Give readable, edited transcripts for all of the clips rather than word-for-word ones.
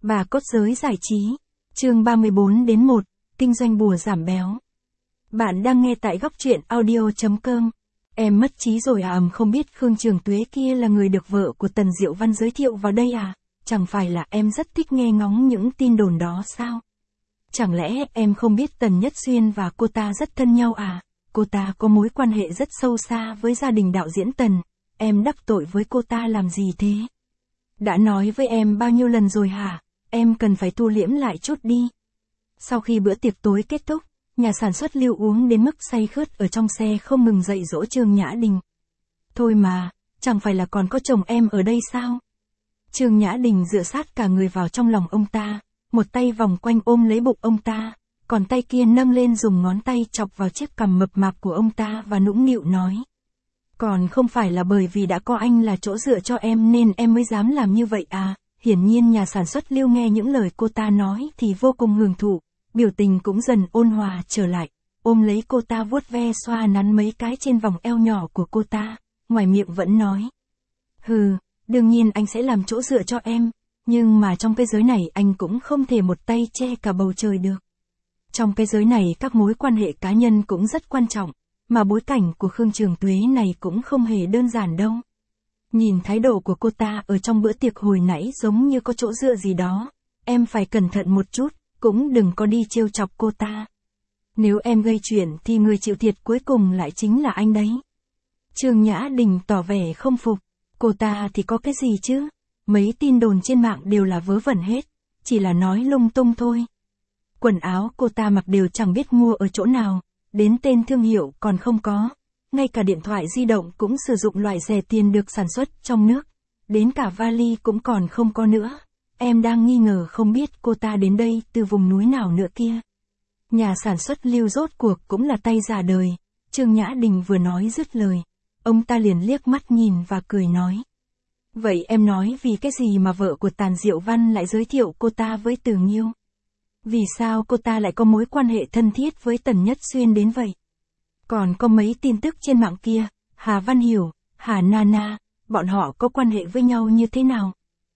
Bà cốt giới giải trí. Chương 34-1, kinh doanh bùa giảm béo. Bạn đang nghe tại góc truyện audio.com. Em mất trí rồi à? Không biết Khương Trường Tuế kia là người được vợ của Tần Diệu Văn giới thiệu vào đây à? Chẳng phải là em rất thích nghe ngóng những tin đồn đó sao? Chẳng lẽ em không biết Tần Nhất Xuyên và cô ta rất thân nhau à? Cô ta có mối quan hệ rất sâu xa với gia đình đạo diễn Tần. Em đắc tội với cô ta làm gì thế? Đã nói với em bao nhiêu lần rồi hả? Em cần phải thu liễm lại chút đi. Sau khi bữa tiệc tối kết thúc, nhà sản xuất Lưu uống đến mức say khướt ở trong xe không ngừng dạy dỗ Trương Nhã Đình. Thôi mà, chẳng phải là còn có chồng em ở đây sao? Trương Nhã Đình dựa sát cả người vào trong lòng ông ta, một tay vòng quanh ôm lấy bụng ông ta, còn tay kia nâng lên dùng ngón tay chọc vào chiếc cằm mập mạp của ông ta và nũng nịu nói. Còn không phải là bởi vì đã có anh là chỗ dựa cho em nên em mới dám làm như vậy à? Hiển nhiên nhà sản xuất Lưu nghe những lời cô ta nói thì vô cùng hưởng thụ, biểu tình cũng dần ôn hòa trở lại, ôm lấy cô ta vuốt ve xoa nắn mấy cái trên vòng eo nhỏ của cô ta, ngoài miệng vẫn nói. Hừ, đương nhiên anh sẽ làm chỗ dựa cho em, nhưng mà trong cái giới này anh cũng không thể một tay che cả bầu trời được. Trong cái giới này các mối quan hệ cá nhân cũng rất quan trọng, mà bối cảnh của Khương Trường Tuế này cũng không hề đơn giản đâu. Nhìn thái độ của cô ta ở trong bữa tiệc hồi nãy giống như có chỗ dựa gì đó, em phải cẩn thận một chút, cũng đừng có đi trêu chọc cô ta. Nếu em gây chuyện thì người chịu thiệt cuối cùng lại chính là anh đấy. Trương Nhã Đình tỏ vẻ không phục, cô ta thì có cái gì chứ? Mấy tin đồn trên mạng đều là vớ vẩn hết, chỉ là nói lung tung thôi. Quần áo cô ta mặc đều chẳng biết mua ở chỗ nào, đến tên thương hiệu còn không có. Ngay cả điện thoại di động cũng sử dụng loại rẻ tiền được sản xuất trong nước. Đến cả vali cũng còn không có nữa. Em đang nghi ngờ không biết cô ta đến đây từ vùng núi nào nữa kia. Nhà sản xuất Lưu rốt cuộc cũng là tay già đời. Trương Nhã Đình vừa nói dứt lời. Ông ta liền liếc mắt nhìn và cười nói. Vậy em nói vì cái gì mà vợ của Tàn Diệu Văn lại giới thiệu cô ta với Từ Nghiêu? Vì sao cô ta lại có mối quan hệ thân thiết với Tần Nhất Xuyên đến vậy? Còn có mấy tin tức trên mạng kia, Hà Văn Hiểu, Hà Nana, bọn họ có quan hệ với nhau như thế nào?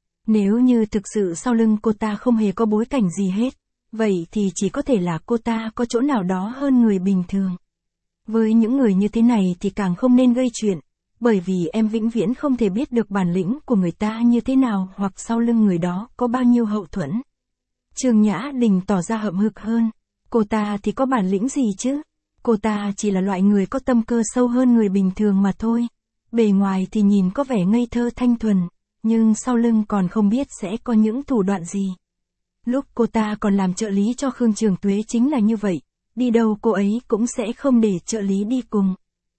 Nếu như thực sự sau lưng cô ta không hề có bối cảnh gì hết, vậy thì chỉ có thể là cô ta có chỗ nào đó hơn người bình thường. Với những người như thế này thì càng không nên gây chuyện, bởi vì em vĩnh viễn không thể biết được bản lĩnh của người ta như thế nào hoặc sau lưng người đó có bao nhiêu hậu thuẫn. Trương Nhã Đình tỏ ra hậm hực hơn, cô ta thì có bản lĩnh gì chứ? Cô ta chỉ là loại người có tâm cơ sâu hơn người bình thường mà thôi. Bề ngoài thì nhìn có vẻ ngây thơ thanh thuần, nhưng sau lưng còn không biết sẽ có những thủ đoạn gì. Lúc cô ta còn làm trợ lý cho Khương Trường Tuế chính là như vậy, đi đâu cô ấy cũng sẽ không để trợ lý đi cùng.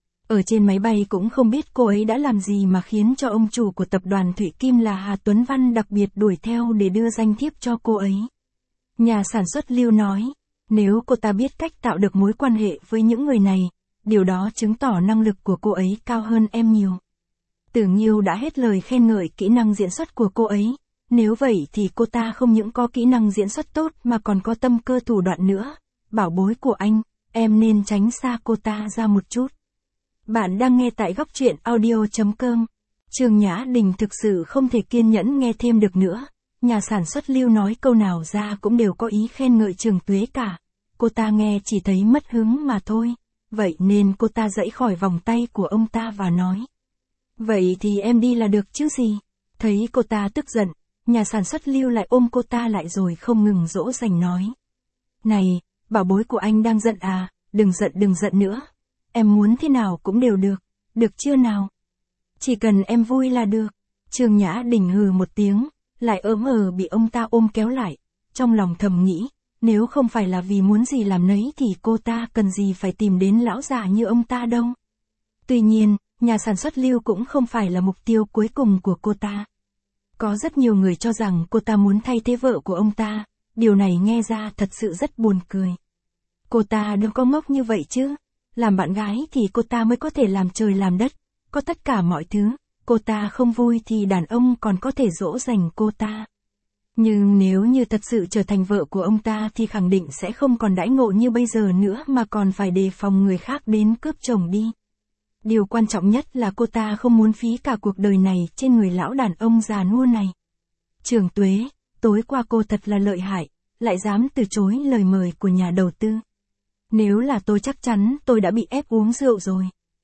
Ở trên máy bay cũng không biết cô ấy đã làm gì mà khiến cho ông chủ của tập đoàn Thụy Kim là Hà Tuấn Văn đặc biệt đuổi theo để đưa danh thiếp cho cô ấy. Nhà sản xuất Lưu nói. Nếu cô ta biết cách tạo được mối quan hệ với những người này, điều đó chứng tỏ năng lực của cô ấy cao hơn em nhiều. Từ Nghiêu đã hết lời khen ngợi kỹ năng diễn xuất của cô ấy, nếu vậy thì cô ta không những có kỹ năng diễn xuất tốt mà còn có tâm cơ thủ đoạn nữa. Bảo bối của anh, em nên tránh xa cô ta ra một chút. Bạn đang nghe tại góc truyện audio.com. Trương Nhã Đình thực sự không thể kiên nhẫn nghe thêm được nữa. Nhà sản xuất Lưu nói câu nào ra cũng đều có ý khen ngợi Trường Tuế cả. Cô ta nghe chỉ thấy mất hứng mà thôi. Vậy nên cô ta giãy khỏi vòng tay của ông ta và nói. Vậy thì em đi là được chứ gì? Thấy cô ta tức giận, nhà sản xuất Lưu lại ôm cô ta lại rồi không ngừng dỗ dành nói. Này, bảo bối của anh đang giận à, đừng giận nữa. Em muốn thế nào cũng đều được chưa nào? Chỉ cần em vui là được. Trương Nhã Đình hừ một tiếng. Lại bị ông ta ôm kéo lại, trong lòng thầm nghĩ, nếu không phải là vì muốn gì làm nấy thì cô ta cần gì phải tìm đến lão già như ông ta đâu. Tuy nhiên, nhà sản xuất Lưu cũng không phải là mục tiêu cuối cùng của cô ta. Có rất nhiều người cho rằng cô ta muốn thay thế vợ của ông ta, điều này nghe ra thật sự rất buồn cười. Cô ta đừng có ngốc như vậy chứ, làm bạn gái thì cô ta mới có thể làm trời làm đất, có tất cả mọi thứ. Cô ta không vui thì đàn ông còn có thể dỗ dành cô ta. Nhưng nếu như thật sự trở thành vợ của ông ta thì khẳng định sẽ không còn đãi ngộ như bây giờ nữa mà còn phải đề phòng người khác đến cướp chồng đi. Điều quan trọng nhất là cô ta không muốn phí cả cuộc đời này trên người lão đàn ông già nua này. Trường Tuế, tối qua cô thật là lợi hại, lại dám từ chối lời mời của nhà đầu tư. Nếu là tôi chắc chắn tôi đã bị ép uống rượu rồi.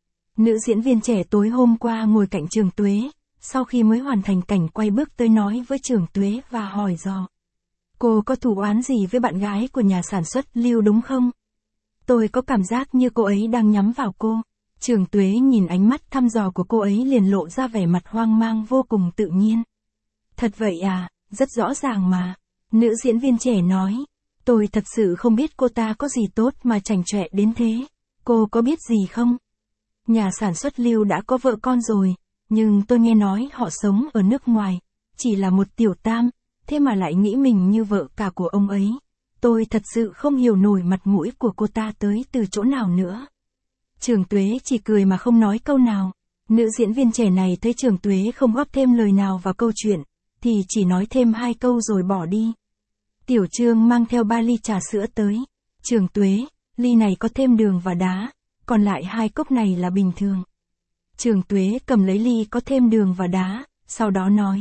Nữ diễn viên trẻ tối hôm qua ngồi cạnh Trường Tuế, sau khi mới hoàn thành cảnh quay bước tới nói với Trường Tuế và hỏi dò. Cô có thù oán gì với bạn gái của nhà sản xuất Lưu đúng không? Tôi có cảm giác như cô ấy đang nhắm vào cô. Trường Tuế nhìn ánh mắt thăm dò của cô ấy liền lộ ra vẻ mặt hoang mang vô cùng tự nhiên. Thật vậy à, rất rõ ràng mà. Nữ diễn viên trẻ nói. Tôi thật sự không biết cô ta có gì tốt mà chảnh chọe đến thế. Cô có biết gì không? Nhà sản xuất Lưu đã có vợ con rồi, nhưng tôi nghe nói họ sống ở nước ngoài, chỉ là một tiểu tam, thế mà lại nghĩ mình như vợ cả của ông ấy. Tôi thật sự không hiểu nổi mặt mũi của cô ta tới từ chỗ nào nữa. Trường Tuế chỉ cười mà không nói câu nào. Nữ diễn viên trẻ này thấy Trường Tuế không góp thêm lời nào vào câu chuyện, thì chỉ nói thêm 2 câu rồi bỏ đi. Tiểu Trương mang theo 3 ly trà sữa tới. Trường Tuế, ly này có thêm đường và đá, còn lại 2 cốc này là bình thường. Trường Tuế cầm lấy ly có thêm đường và đá, sau đó nói.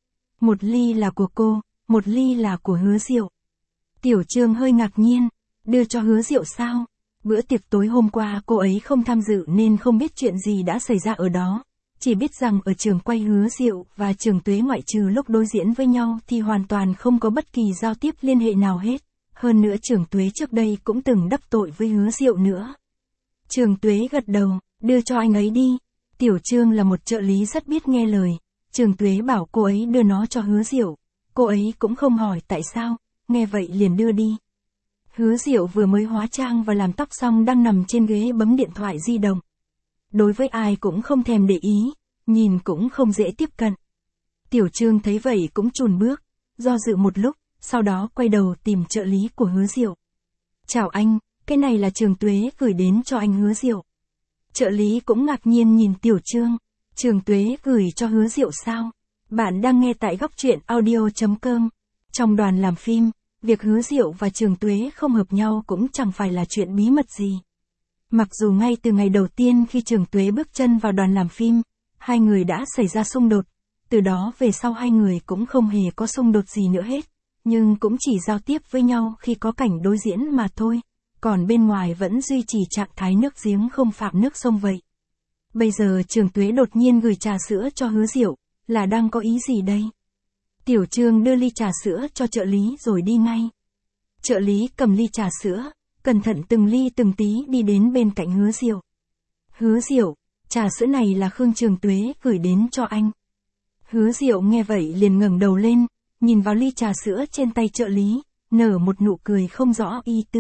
1 ly là của cô, 1 ly là của Hứa Diệu. Tiểu Trương hơi ngạc nhiên, đưa cho Hứa Diệu sao? Bữa tiệc tối hôm qua cô ấy không tham dự nên không biết chuyện gì đã xảy ra ở đó. Chỉ biết rằng ở trường quay Hứa Diệu và Trường Tuế ngoại trừ lúc đối diễn với nhau thì hoàn toàn không có bất kỳ giao tiếp liên hệ nào hết. Hơn nữa Trường Tuế trước đây cũng từng đắc tội với Hứa Diệu nữa. Trường Tuế gật đầu, đưa cho anh ấy đi. Tiểu Trương là một trợ lý rất biết nghe lời. Trường Tuế bảo cô ấy đưa nó cho Hứa Diệu. Cô ấy cũng không hỏi tại sao, nghe vậy liền đưa đi. Hứa Diệu vừa mới hóa trang và làm tóc xong đang nằm trên ghế bấm điện thoại di động. Đối với ai cũng không thèm để ý, nhìn cũng không dễ tiếp cận. Tiểu Trương thấy vậy cũng chùn bước, do dự một lúc, sau đó quay đầu tìm trợ lý của Hứa Diệu. Chào anh, cái này là Trường Tuế gửi đến cho anh Hứa Diệu. Trợ lý cũng ngạc nhiên nhìn Tiểu Trương. Trường Tuế gửi cho Hứa Diệu sao? Bạn đang nghe tại góc truyện audio.com. Trong đoàn làm phim, việc Hứa Diệu và Trường Tuế không hợp nhau cũng chẳng phải là chuyện bí mật gì. Mặc dù ngay từ ngày đầu tiên khi Trường Tuế bước chân vào đoàn làm phim, hai người đã xảy ra xung đột, từ đó về sau hai người cũng không hề có xung đột gì nữa hết, nhưng cũng chỉ giao tiếp với nhau khi có cảnh đối diễn mà thôi, còn bên ngoài vẫn duy trì trạng thái nước giếng không phạm nước sông vậy. Bây giờ Trường Tuế đột nhiên gửi trà sữa cho Hứa Diệu, là đang có ý gì đây? Tiểu Trương đưa ly trà sữa cho trợ lý rồi đi ngay. Trợ lý cầm ly trà sữa, cẩn thận từng ly từng tí đi đến bên cạnh Hứa Diệu. Hứa Diệu, trà sữa này là Khương Trường Tuế gửi đến cho anh. Hứa Diệu nghe vậy liền ngẩng đầu lên, nhìn vào ly trà sữa trên tay trợ lý, nở một nụ cười không rõ ý tứ.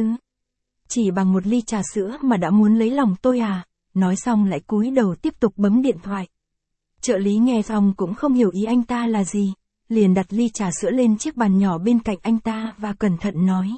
Chỉ bằng một ly trà sữa mà đã muốn lấy lòng tôi à? Nói xong lại cúi đầu tiếp tục bấm điện thoại. Trợ lý nghe xong cũng không hiểu ý anh ta là gì, liền đặt ly trà sữa lên chiếc bàn nhỏ bên cạnh anh ta và cẩn thận nói.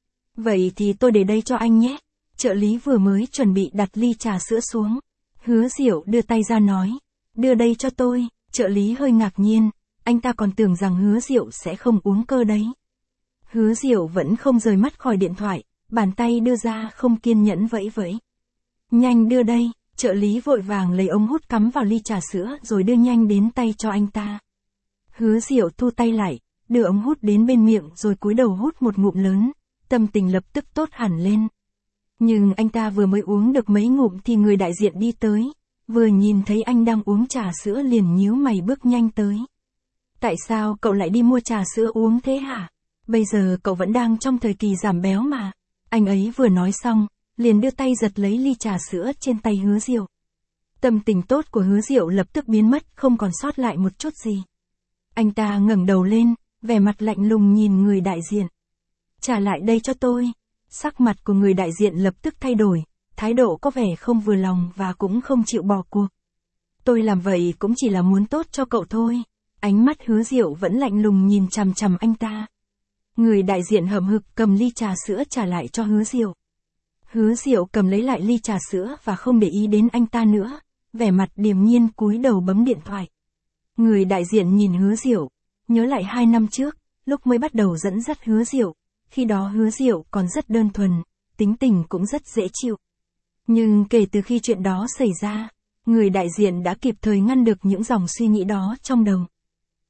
Vậy thì tôi để đây cho anh nhé. Trợ lý vừa mới chuẩn bị đặt ly trà sữa xuống. Hứa Diệu đưa tay ra nói. Đưa đây cho tôi. Trợ lý hơi ngạc nhiên, anh ta còn tưởng rằng Hứa Diệu sẽ không uống cơ đấy. Hứa Diệu vẫn không rời mắt khỏi điện thoại, bàn tay đưa ra không kiên nhẫn vẫy vẫy. Nhanh đưa đây, trợ lý vội vàng lấy ống hút cắm vào ly trà sữa rồi đưa nhanh đến tay cho anh ta. Hứa Diệu thu tay lại, đưa ống hút đến bên miệng rồi cúi đầu hút một ngụm lớn, tâm tình lập tức tốt hẳn lên. Nhưng anh ta vừa mới uống được mấy ngụm thì người đại diện đi tới, vừa nhìn thấy anh đang uống trà sữa liền nhíu mày bước nhanh tới. Tại sao cậu lại đi mua trà sữa uống thế hả? Bây giờ cậu vẫn đang trong thời kỳ giảm béo mà. Anh ấy vừa nói xong, liền đưa tay giật lấy ly trà sữa trên tay Hứa Diệu. Tâm tình tốt của Hứa Diệu lập tức biến mất, không còn sót lại một chút gì. Anh ta ngẩng đầu lên, vẻ mặt lạnh lùng nhìn người đại diện. Trả lại đây cho tôi. Sắc mặt của người đại diện lập tức thay đổi, thái độ có vẻ không vừa lòng và cũng không chịu bỏ cuộc. Tôi làm vậy cũng chỉ là muốn tốt cho cậu thôi. Ánh mắt Hứa Diệu vẫn lạnh lùng nhìn chằm chằm anh ta. Người đại diện hậm hực cầm ly trà sữa trả lại cho Hứa Diệu. Hứa Diệu cầm lấy lại ly trà sữa và không để ý đến anh ta nữa, vẻ mặt điềm nhiên cúi đầu bấm điện thoại. Người đại diện nhìn Hứa Diệu, nhớ lại 2 năm trước, lúc mới bắt đầu dẫn dắt Hứa Diệu, khi đó Hứa Diệu còn rất đơn thuần, tính tình cũng rất dễ chịu. Nhưng kể từ khi chuyện đó xảy ra, người đại diện đã kịp thời ngăn được những dòng suy nghĩ đó trong đầu.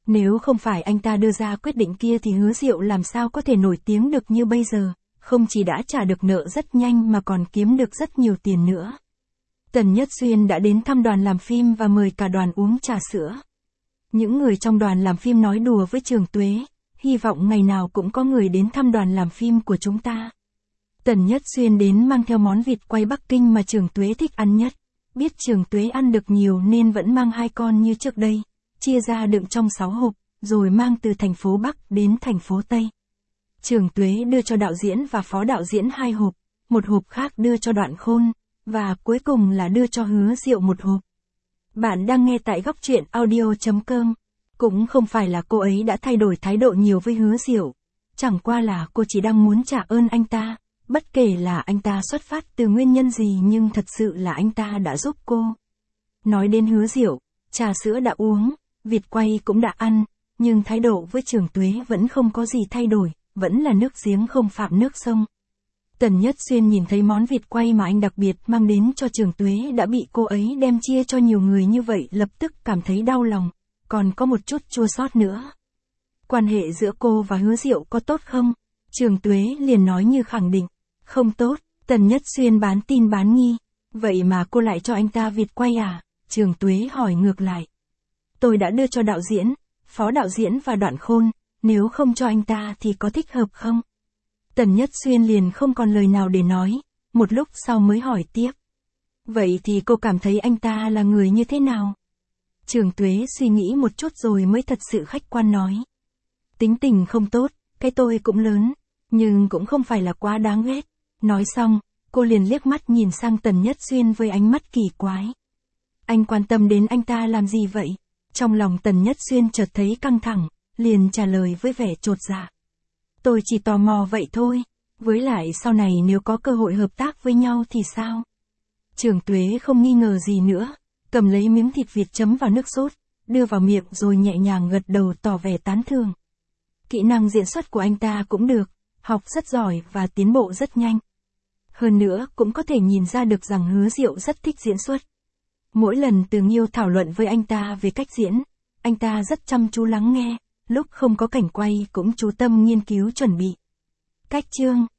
Nếu không phải anh ta đưa ra quyết định kia thì Hứa Diệu làm sao có thể nổi tiếng được như bây giờ, không chỉ đã trả được nợ rất nhanh mà còn kiếm được rất nhiều tiền nữa. Tần Nhất Xuyên đã đến thăm đoàn làm phim và mời cả đoàn uống trà sữa. Những người trong đoàn làm phim nói đùa với Trường Tuế, hy vọng ngày nào cũng có người đến thăm đoàn làm phim của chúng ta. Tần Nhất Xuyên đến mang theo món vịt quay Bắc Kinh mà Trường Tuế thích ăn nhất. Biết Trường Tuế ăn được nhiều nên vẫn mang 2 con như trước đây, chia ra đựng trong 6 hộp, rồi mang từ thành phố Bắc đến thành phố Tây. Trường Tuế đưa cho đạo diễn và phó đạo diễn 2 hộp, một hộp khác đưa cho Đoạn Khôn, và cuối cùng là đưa cho Hứa Diệu một hộp. Bạn đang nghe tại góc truyện audio.com. Cũng không phải là cô ấy đã thay đổi thái độ nhiều với Hứa Diệu, chẳng qua là cô chỉ đang muốn trả ơn anh ta, bất kể là anh ta xuất phát từ nguyên nhân gì nhưng thật sự là anh ta đã giúp cô. Nói đến Hứa Diệu, trà sữa đã uống, vịt quay cũng đã ăn, nhưng thái độ với Trường Tuế vẫn không có gì thay đổi, vẫn là nước giếng không phạm nước sông. Tần Nhất Xuyên nhìn thấy món vịt quay mà anh đặc biệt mang đến cho Trường Tuế đã bị cô ấy đem chia cho nhiều người như vậy lập tức cảm thấy đau lòng, còn có một chút chua xót nữa. Quan hệ giữa cô và Hứa Diệu có tốt không? Trường Tuế liền nói như khẳng định, không tốt. Tần Nhất Xuyên bán tin bán nghi, vậy mà cô lại cho anh ta vịt quay à? Trường Tuế hỏi ngược lại. Tôi đã đưa cho đạo diễn, phó đạo diễn và Đoạn Khôn, nếu không cho anh ta thì có thích hợp không? Tần Nhất Xuyên liền không còn lời nào để nói, một lúc sau mới hỏi tiếp. Vậy thì cô cảm thấy anh ta là người như thế nào? Trường Tuế suy nghĩ một chút rồi mới thật sự khách quan nói. Tính tình không tốt, cái tôi cũng lớn, nhưng cũng không phải là quá đáng ghét. Nói xong, cô liền liếc mắt nhìn sang Tần Nhất Xuyên với ánh mắt kỳ quái. Anh quan tâm đến anh ta làm gì vậy? Trong lòng Tần Nhất Xuyên chợt thấy căng thẳng, liền trả lời với vẻ chột dạ. Tôi chỉ tò mò vậy thôi, với lại sau này nếu có cơ hội hợp tác với nhau thì sao? Trường Tuế không nghi ngờ gì nữa, cầm lấy miếng thịt vịt chấm vào nước sốt, đưa vào miệng rồi nhẹ nhàng gật đầu tỏ vẻ tán thưởng. Kỹ năng diễn xuất của anh ta cũng được, học rất giỏi và tiến bộ rất nhanh. Hơn nữa cũng có thể nhìn ra được rằng Hứa Diệu rất thích diễn xuất. Mỗi lần Từ Nghiêu thảo luận với anh ta về cách diễn, anh ta rất chăm chú lắng nghe, lúc không có cảnh quay cũng chú tâm nghiên cứu chuẩn bị. Cách chương